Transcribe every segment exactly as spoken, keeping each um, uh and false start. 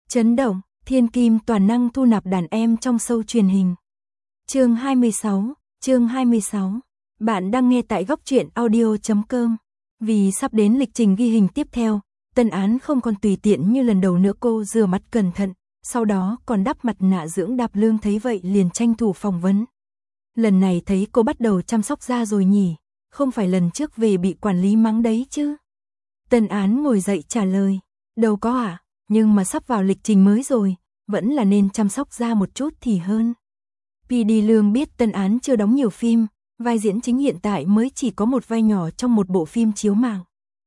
Chấn động, thiên kim toàn năng thu nạp đàn em trong show truyền hình. Chương hai mươi sáu, chương hai mươi sáu. Bạn đang nghe tại góc truyện audio chấm com. Vì sắp đến lịch trình ghi hình tiếp theo, Tân Án không còn tùy tiện như lần đầu nữa, cô rửa mặt cẩn thận, sau đó còn đắp mặt nạ dưỡng đạp lương, thấy vậy liền tranh thủ phỏng vấn. Lần này thấy cô bắt đầu chăm sóc da rồi nhỉ, không phải lần trước về bị quản lý mắng đấy chứ? Tân Án ngồi dậy trả lời, đâu có ạ, à, nhưng mà sắp vào lịch trình mới rồi, vẫn là nên chăm sóc da một chút thì hơn. pê đê Lương biết Tân Án chưa đóng nhiều phim, vai diễn chính hiện tại mới chỉ có một vai nhỏ trong một bộ phim chiếu mạng.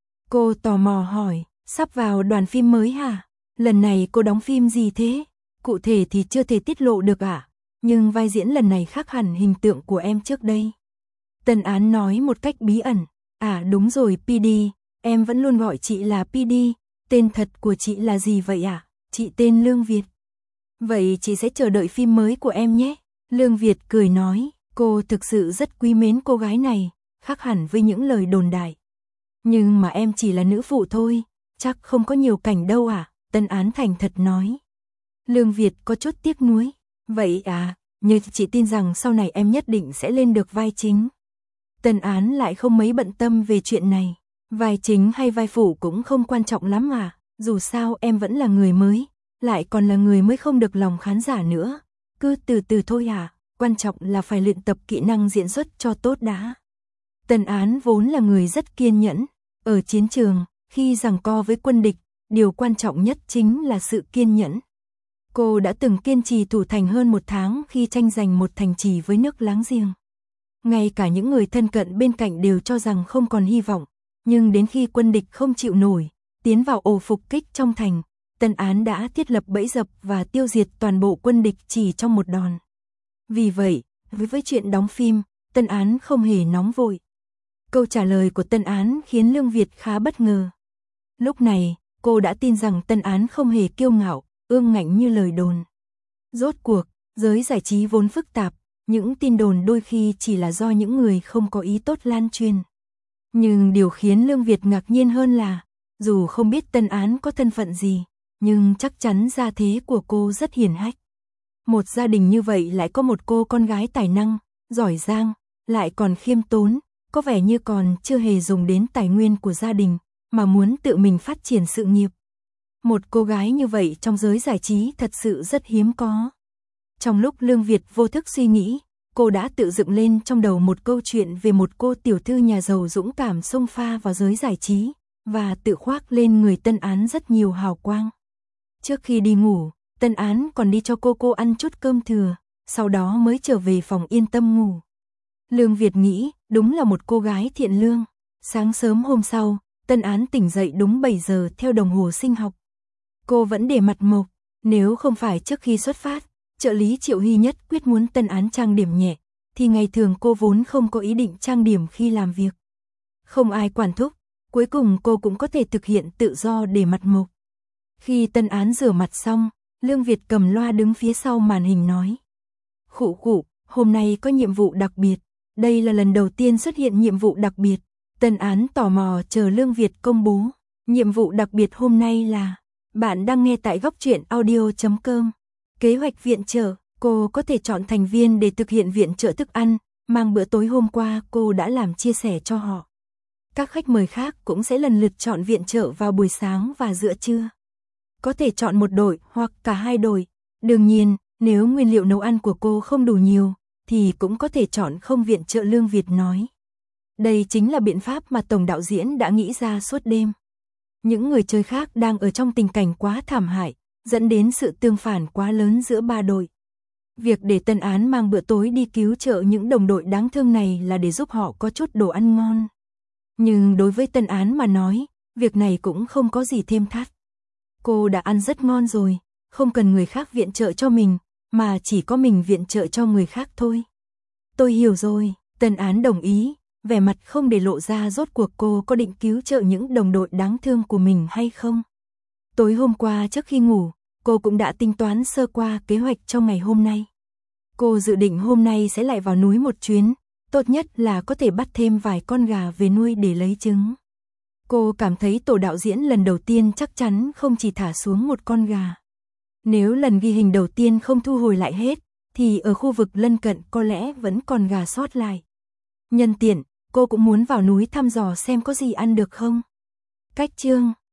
Cô tò mò hỏi, sắp vào đoàn phim mới hả? Lần này cô đóng phim gì thế? Cụ thể thì chưa thể tiết lộ được ạ, à? Nhưng vai diễn lần này khác hẳn hình tượng của em trước đây. Tân Án nói một cách bí ẩn, à đúng rồi pê đê, em vẫn luôn gọi chị là pê đê, tên thật của chị là gì vậy ạ? À? Chị tên Lương Việt. Vậy chị sẽ chờ đợi phim mới của em nhé. Lương Việt cười nói, cô thực sự rất quý mến cô gái này, khác hẳn với những lời đồn đại. Nhưng mà em chỉ là nữ phụ thôi, chắc không có nhiều cảnh đâu à? Tân Án thành thật nói. Lương Việt có chút tiếc nuối, vậy à, nhưng chị tin rằng sau này em nhất định sẽ lên được vai chính. Tân Án lại không mấy bận tâm về chuyện này, vai chính hay vai phụ cũng không quan trọng lắm à, dù sao em vẫn là người mới, lại còn là người mới không được lòng khán giả nữa, cứ từ từ thôi à, quan trọng là phải luyện tập kỹ năng diễn xuất cho tốt đã. Tân Án vốn là người rất kiên nhẫn, ở chiến trường, khi giằng co với quân địch, điều quan trọng nhất chính là sự kiên nhẫn. Cô đã từng kiên trì thủ thành hơn một tháng khi tranh giành một thành trì với nước láng giềng. Ngay cả những người thân cận bên cạnh đều cho rằng không còn hy vọng, nhưng đến khi quân địch không chịu nổi, tiến vào ổ phục kích trong thành, Tân Án đã thiết lập bẫy dập và tiêu diệt toàn bộ quân địch chỉ trong một đòn. Vì vậy, với với chuyện đóng phim, Tân Án không hề nóng vội. Câu trả lời của Tân Án khiến Lương Việt khá bất ngờ. Lúc này, cô đã tin rằng Tân Án không hề kiêu ngạo, ương ngạnh như lời đồn. Rốt cuộc, giới giải trí vốn phức tạp, những tin đồn đôi khi chỉ là do những người không có ý tốt lan truyền. Nhưng điều khiến Lương Việt ngạc nhiên hơn là, dù không biết Tân Án có thân phận gì, nhưng chắc chắn gia thế của cô rất hiển hách. Một gia đình như vậy lại có một cô con gái tài năng, giỏi giang, lại còn khiêm tốn, có vẻ như còn chưa hề dùng đến tài nguyên của gia đình, mà muốn tự mình phát triển sự nghiệp. Một cô gái như vậy trong giới giải trí thật sự rất hiếm có. Trong lúc Lương Việt vô thức suy nghĩ, cô đã tự dựng lên trong đầu một câu chuyện về một cô tiểu thư nhà giàu dũng cảm xông pha vào giới giải trí, và tự khoác lên người Tân Án rất nhiều hào quang. Trước khi đi ngủ, Tân Án còn đi cho cô cô ăn chút cơm thừa, sau đó mới trở về phòng yên tâm ngủ. Lương Việt nghĩ, đúng là một cô gái thiện lương. Sáng sớm hôm sau, Tân Án tỉnh dậy đúng bảy giờ theo đồng hồ sinh học. Cô vẫn để mặt mộc, nếu không phải trước khi xuất phát, trợ lý Triệu Hy nhất quyết muốn Tân Án trang điểm nhẹ, thì ngày thường cô vốn không có ý định trang điểm khi làm việc. Không ai quản thúc, cuối cùng cô cũng có thể thực hiện tự do để mặt mộc. Khi Tân Án rửa mặt xong, Lương Việt cầm loa đứng phía sau màn hình nói. Khụ khụ, hôm nay có nhiệm vụ đặc biệt, đây là lần đầu tiên xuất hiện nhiệm vụ đặc biệt. Tân Án tò mò chờ Lương Việt công bố. Nhiệm vụ đặc biệt hôm nay là, bạn đang nghe tại góc truyện audio chấm com. Kế hoạch viện trợ, cô có thể chọn thành viên để thực hiện viện trợ thức ăn, mang bữa tối hôm qua cô đã làm chia sẻ cho họ. Các khách mời khác cũng sẽ lần lượt chọn viện trợ vào buổi sáng và giữa trưa. Có thể chọn một đội hoặc cả hai đội. Đương nhiên, nếu nguyên liệu nấu ăn của cô không đủ nhiều, thì cũng có thể chọn không viện trợ, Lương Việt nói. Đây chính là biện pháp mà tổng đạo diễn đã nghĩ ra suốt đêm. Những người chơi khác đang ở trong tình cảnh quá thảm hại, dẫn đến sự tương phản quá lớn giữa ba đội. Việc để Tân Án mang bữa tối đi cứu trợ những đồng đội đáng thương này là để giúp họ có chút đồ ăn ngon. Nhưng đối với Tân Án mà nói, việc này cũng không có gì thêm thắt. Cô đã ăn rất ngon rồi, không cần người khác viện trợ cho mình, mà chỉ có mình viện trợ cho người khác thôi. Tôi hiểu rồi, Tân Án đồng ý, vẻ mặt không để lộ ra rốt cuộc cô có định cứu trợ những đồng đội đáng thương của mình hay không. Tối hôm qua trước khi ngủ, cô cũng đã tính toán sơ qua kế hoạch trong ngày hôm nay. Cô dự định hôm nay sẽ lại vào núi một chuyến, tốt nhất là có thể bắt thêm vài con gà về nuôi để lấy trứng. Cô cảm thấy tổ đạo diễn lần đầu tiên chắc chắn không chỉ thả xuống một con gà. Nếu lần ghi hình đầu tiên không thu hồi lại hết, thì ở khu vực lân cận có lẽ vẫn còn gà sót lại. Nhân tiện, cô cũng muốn vào núi thăm dò xem có gì ăn được không. Cách chương